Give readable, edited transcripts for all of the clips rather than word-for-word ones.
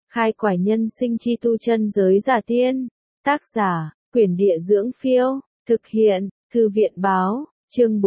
Khai quải nhân sinh chi tu chân giới giả tiên. Tác giả, Quyển Địa Dưỡng Phiêu. Thực hiện, Thư viện Báo. Chương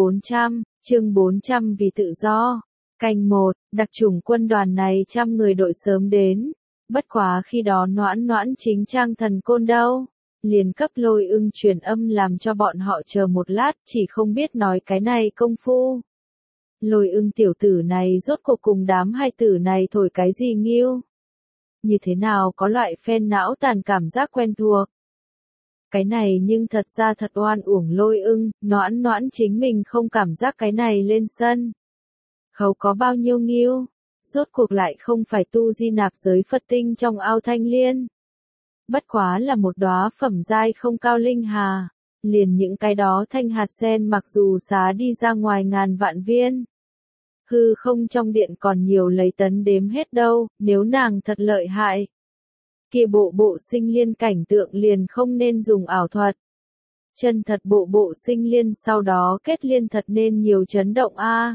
400 vì tự do. Canh 1, đặc chủng quân đoàn này 100 người đội sớm đến. Bất quá khi đó Noãn chính trang thần côn đâu. Liền cấp Lôi Ưng truyền âm làm cho bọn họ chờ một lát, chỉ không biết nói cái này công phu. Lôi Ưng tiểu tử này rốt cuộc cùng đám hai tử này thổi cái gì nghiêu? Như thế nào có loại phen não tàn cảm giác quen thuộc? Cái này nhưng thật ra thật oan uổng Lôi Ưng, Noãn chính mình không cảm giác cái này lên sân. Khấu có bao nhiêu nghiêu? Rốt cuộc lại không phải tu di nạp giới Phật tinh trong ao thanh liên. Bất quá là một đóa phẩm giai không cao linh hà. Liền những cái đó thanh hạt sen mặc dù xá đi ra ngoài ngàn vạn viên. Hư không trong điện còn nhiều lấy tấn đếm hết đâu, nếu nàng thật lợi hại. Kia bộ sinh liên cảnh tượng liền không nên dùng ảo thuật. Chân thật bộ sinh liên sau đó kết liên thật nên nhiều chấn động a.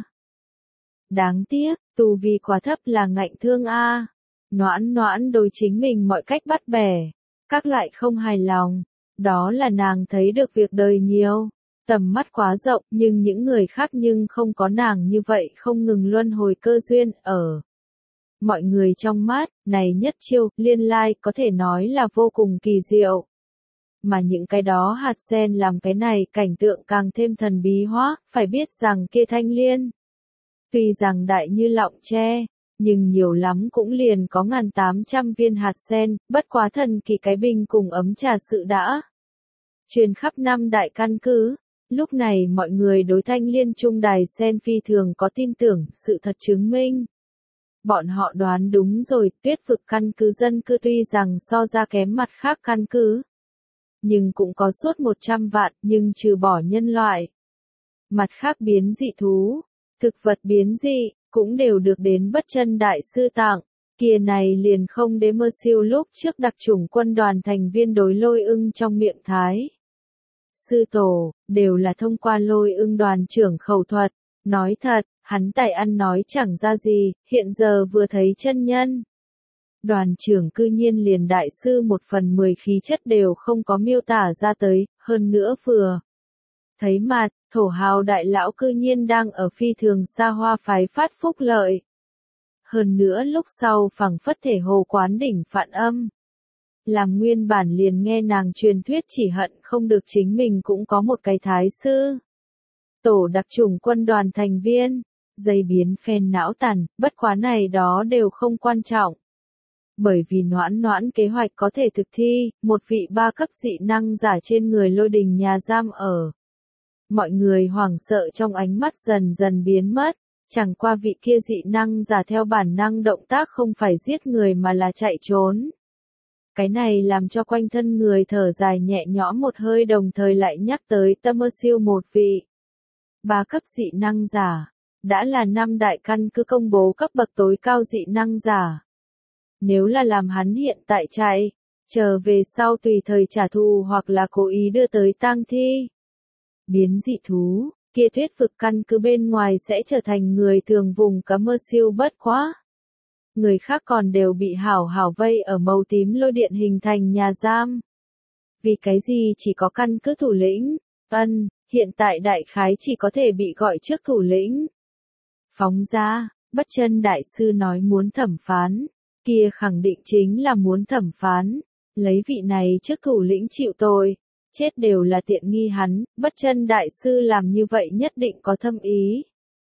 Đáng tiếc, tu vi quá thấp là ngạnh thương a. Noãn đối chính mình mọi cách bắt bẻ, các loại không hài lòng, đó là nàng thấy được việc đời nhiều, tầm mắt quá rộng, nhưng những người khác nhưng không có nàng như vậy không ngừng luân hồi cơ duyên ở. Mọi người trong mắt, này nhất chiêu, liên lai có thể nói là vô cùng kỳ diệu. Mà những cái đó hạt sen làm cái này cảnh tượng càng thêm thần bí hóa, phải biết rằng kia thanh liên. Tuy rằng đại như lọng tre, nhưng nhiều lắm cũng liền có 1800 viên hạt sen, bất quá thần kỳ cái bình cùng ấm trà sự đã truyền khắp năm đại căn cứ. Lúc này mọi người đối thanh liên trung đài sen phi thường có tin tưởng, sự thật chứng minh. Bọn họ đoán đúng rồi, Tuyết vực căn cứ dân cư tuy rằng so ra kém mặt khác căn cứ, nhưng cũng có suốt 100 vạn, nhưng trừ bỏ nhân loại. Mặt khác biến dị thú, thực vật biến dị, cũng đều được đến bất chân đại sư tặng. Kia này liền không đế mơ siêu lúc trước đặc chủng quân đoàn thành viên đối Lôi Ưng trong miệng thái. Sư tổ, đều là thông qua Lôi Ưng đoàn trưởng khẩu thuật. Nói thật, hắn tài ăn nói chẳng ra gì, hiện giờ vừa thấy chân nhân. Đoàn trưởng cư nhiên liền đại sư 1/10 khí chất đều không có miêu tả ra tới, hơn nữa vừa thấy mặt, thổ hào đại lão cư nhiên đang ở phi thường xa hoa phái phát phúc lợi. Hơn nữa lúc sau phẳng phất thể hồ quán đỉnh phạn âm. Làm nguyên bản liền nghe nàng truyền thuyết chỉ hận không được chính mình cũng có một cái thái sư. Tổ đặc chủng quân đoàn thành viên, dây biến phen não tàn, bất quá này đó đều không quan trọng. Bởi vì Noãn kế hoạch có thể thực thi, một vị 3 cấp dị năng giả trên người Lôi Đình nhà giam ở. Mọi người hoảng sợ trong ánh mắt dần dần biến mất, chẳng qua vị kia dị năng giả theo bản năng động tác không phải giết người mà là chạy trốn. Cái này làm cho quanh thân người thở dài nhẹ nhõm một hơi, đồng thời lại nhắc tới Tâm Mơ Siêu một vị 3 cấp dị năng giả, đã là 5 đại căn cứ công bố cấp bậc tối cao dị năng giả. Nếu là làm hắn hiện tại chạy, chờ về sau tùy thời trả thù hoặc là cố ý đưa tới tang thi. Biến dị thú, kia Tuyết vực căn cứ bên ngoài sẽ trở thành người thường vùng cấm mơ siêu bất quá. Người khác còn đều bị hảo vây ở màu tím lôi điện hình thành nhà giam. Vì cái gì chỉ có căn cứ thủ lĩnh? Hiện tại đại khái chỉ có thể bị gọi trước thủ lĩnh. Phóng ra, bất chân đại sư nói muốn thẩm phán, kia khẳng định chính là muốn thẩm phán, lấy vị này trước thủ lĩnh chịu tội, chết đều là tiện nghi hắn, bất chân đại sư làm như vậy nhất định có thâm ý.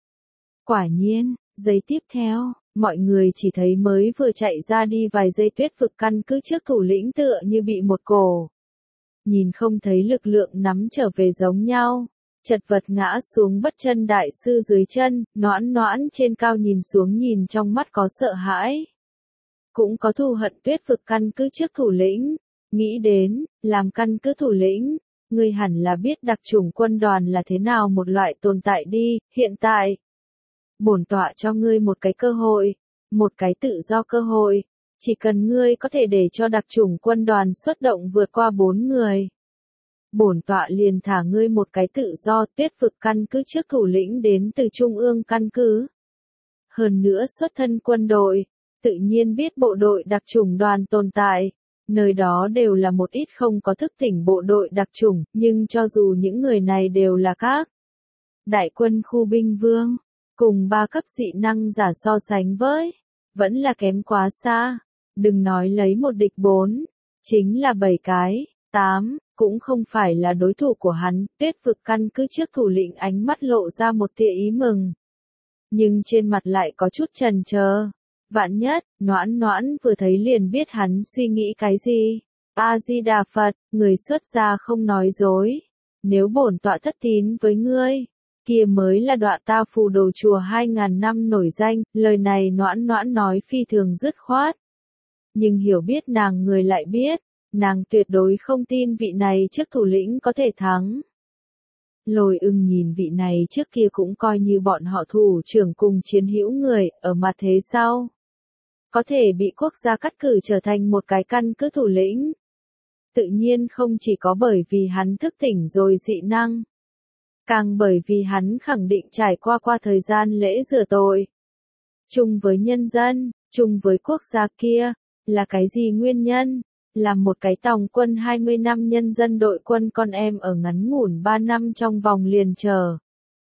Quả nhiên, giây tiếp theo, mọi người chỉ thấy mới vừa chạy ra đi vài giây Tuyết vực căn cứ trước thủ lĩnh tựa như bị một cổ nhìn không thấy lực lượng nắm trở về giống nhau, chật vật ngã xuống bất chân đại sư dưới chân. Noãn trên cao nhìn xuống, nhìn trong mắt có sợ hãi, cũng có thù hận Tuyết vực căn cứ trước thủ lĩnh. Nghĩ đến, làm căn cứ thủ lĩnh, ngươi hẳn là biết đặc chủng quân đoàn là thế nào một loại tồn tại đi. Hiện tại, bổn tọa cho ngươi một cái cơ hội, một cái tự do cơ hội. Chỉ cần ngươi có thể để cho đặc chủng quân đoàn xuất động vượt qua 4 người, bổn tọa liền thả ngươi một cái tự do. Tuyết vực căn cứ trước thủ lĩnh đến từ trung ương căn cứ, hơn nữa xuất thân quân đội, tự nhiên biết bộ đội đặc chủng đoàn tồn tại. Nơi đó đều là một ít không có thức tỉnh bộ đội đặc chủng, nhưng cho dù những người này đều là các đại quân khu binh vương, cùng 3 cấp dị năng giả so sánh với, vẫn là kém quá xa. Đừng nói lấy một địch 4, chính là 7 cái, 8, cũng không phải là đối thủ của hắn. Tuyết vực căn cứ trước thủ lĩnh ánh mắt lộ ra một tia ý mừng, nhưng trên mặt lại có chút chần chờ. Vạn nhất, Noãn Noãn vừa thấy liền biết hắn suy nghĩ cái gì. A-di-đà Phật, người xuất gia không nói dối. Nếu bổn tọa thất tín với ngươi, kia mới là đọa ta phù đồ chùa 2000 năm nổi danh. Lời này Noãn Noãn nói phi thường dứt khoát. Nhưng hiểu biết nàng người lại biết, nàng tuyệt đối không tin vị này trước thủ lĩnh có thể thắng. Lôi Ưng nhìn vị này trước kia cũng coi như bọn họ thủ trưởng cùng chiến hữu người, ở mặt thế sau có thể bị quốc gia cắt cử trở thành một cái căn cứ thủ lĩnh. Tự nhiên không chỉ có bởi vì hắn thức tỉnh rồi dị năng, càng bởi vì hắn khẳng định trải qua thời gian lễ rửa tội. Chung với nhân dân, chung với quốc gia kia, là cái gì nguyên nhân? Làm một cái tòng quân 20 năm nhân dân đội quân con em ở ngắn ngủn 3 năm trong vòng liền chờ.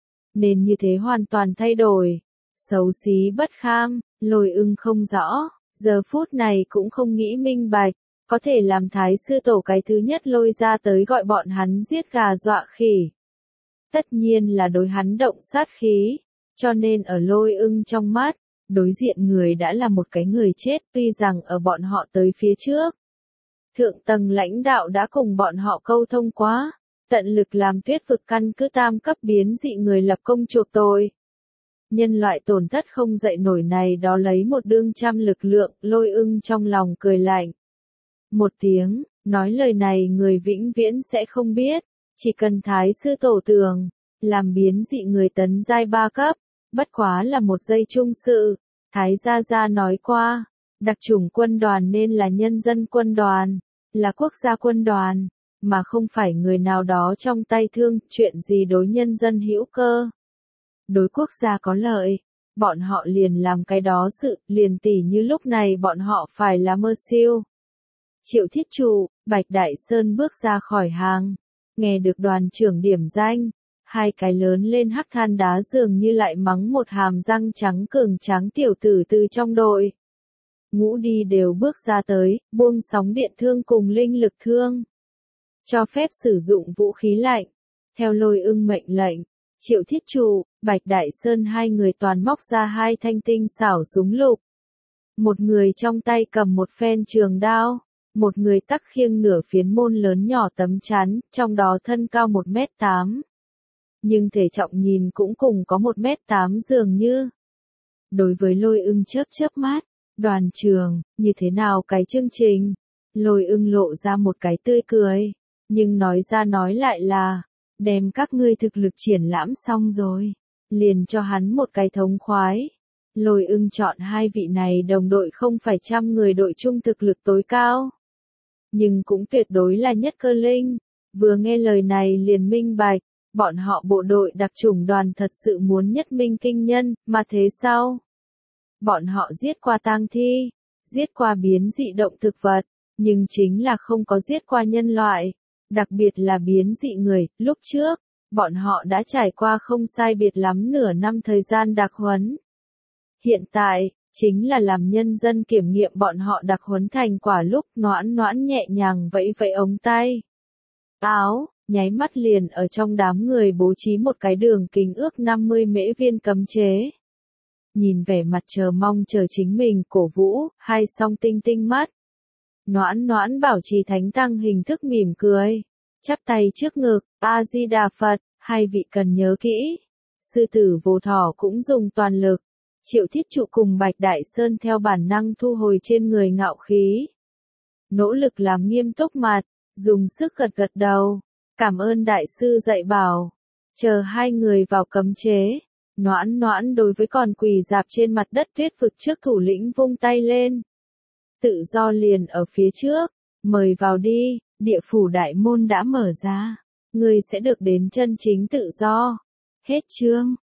Nên như thế hoàn toàn thay đổi. Xấu xí bất kham, Lôi Ưng không rõ, giờ phút này cũng không nghĩ minh bạch, có thể làm thái sư tổ cái thứ nhất lôi ra tới gọi bọn hắn giết gà dọa khỉ. Tất nhiên là đối hắn động sát khí, cho nên ở Lôi Ưng trong mắt, đối diện người đã là một cái người chết. Tuy rằng ở bọn họ tới phía trước, thượng tầng lãnh đạo đã cùng bọn họ câu thông quá, tận lực làm Tuyết vực căn cứ 3 cấp biến dị người lập công chuộc tội. Nhân loại tổn thất không dậy nổi này đó lấy một đương trăm lực lượng. Lôi Ưng trong lòng cười lạnh một tiếng, nói lời này người vĩnh viễn sẽ không biết, chỉ cần thái sư tổ tường, làm biến dị người tấn giai 3 cấp, bất quá là một giây chung sự. Thái gia gia nói qua, đặc chủng quân đoàn nên là nhân dân quân đoàn, là quốc gia quân đoàn, mà không phải người nào đó trong tay thương. Chuyện gì đối nhân dân hữu cơ, đối quốc gia có lợi, bọn họ liền làm cái đó sự. Liền tỉ như lúc này bọn họ phải là mơ siêu. Triệu Thiết Trụ, Bạch Đại Sơn bước ra khỏi hàng, nghe được đoàn trưởng điểm danh, hai cái lớn lên hắc than đá dường như lại mắng một hàm răng trắng cường tráng tiểu tử từ trong đội ngũ đi đều bước ra tới, buông sóng điện thương cùng linh lực thương, cho phép sử dụng vũ khí lạnh. Theo Lôi Ưng mệnh lệnh, Triệu Thiết Trụ, Bạch Đại Sơn hai người toàn móc ra 2 thanh tinh xảo súng lục. Một người trong tay cầm một phen trường đao, một người tắc khiêng nửa phiến môn lớn nhỏ tấm chắn, trong đó thân cao 1m8. Nhưng thể trọng nhìn cũng cùng có 1m8 dường như. Đối với Lôi Ưng chớp mắt, đoàn trường, như thế nào cái chương trình? Lôi Ưng lộ ra một cái tươi cười, nhưng nói ra nói lại là, đem các ngươi thực lực triển lãm xong rồi, liền cho hắn một cái thống khoái. Lôi Ưng chọn 2 vị này đồng đội không phải 100 người đội chung thực lực tối cao, nhưng cũng tuyệt đối là nhất cơ linh. Vừa nghe lời này liền minh bạch, bọn họ bộ đội đặc chủng đoàn thật sự muốn nhất minh kinh nhân. Mà thế sau, bọn họ giết qua tang thi, giết qua biến dị động thực vật, nhưng chính là không có giết qua nhân loại, đặc biệt là biến dị người. Lúc trước, bọn họ đã trải qua không sai biệt lắm nửa năm thời gian đặc huấn. Hiện tại, chính là làm nhân dân kiểm nghiệm bọn họ đặc huấn thành quả lúc. Noãn Noãn nhẹ nhàng vẫy vẫy ống tay áo, nháy mắt liền ở trong đám người bố trí một cái đường kính ước 50 mễ viên cấm chế. Nhìn vẻ mặt chờ mong chờ chính mình cổ vũ, hai song tinh tinh mắt. Noãn Noãn bảo trì thánh tăng hình thức mỉm cười, chắp tay trước ngực. A-di-đà Phật, hai vị cần nhớ kỹ. Sư tử Vô Thỏ cũng dùng toàn lực. Triệu Thiết Trụ cùng Bạch Đại Sơn theo bản năng thu hồi trên người ngạo khí, nỗ lực làm nghiêm túc mặt, dùng sức gật gật đầu. Cảm ơn đại sư dạy bảo. Chờ hai người vào cấm chế, Noãn Noãn đối với còn quỳ dạp trên mặt đất Tuyết vực trước thủ lĩnh vung tay lên. Tự do liền ở phía trước, mời vào đi, địa phủ đại môn đã mở ra, ngươi sẽ được đến chân chính tự do. Hết chương.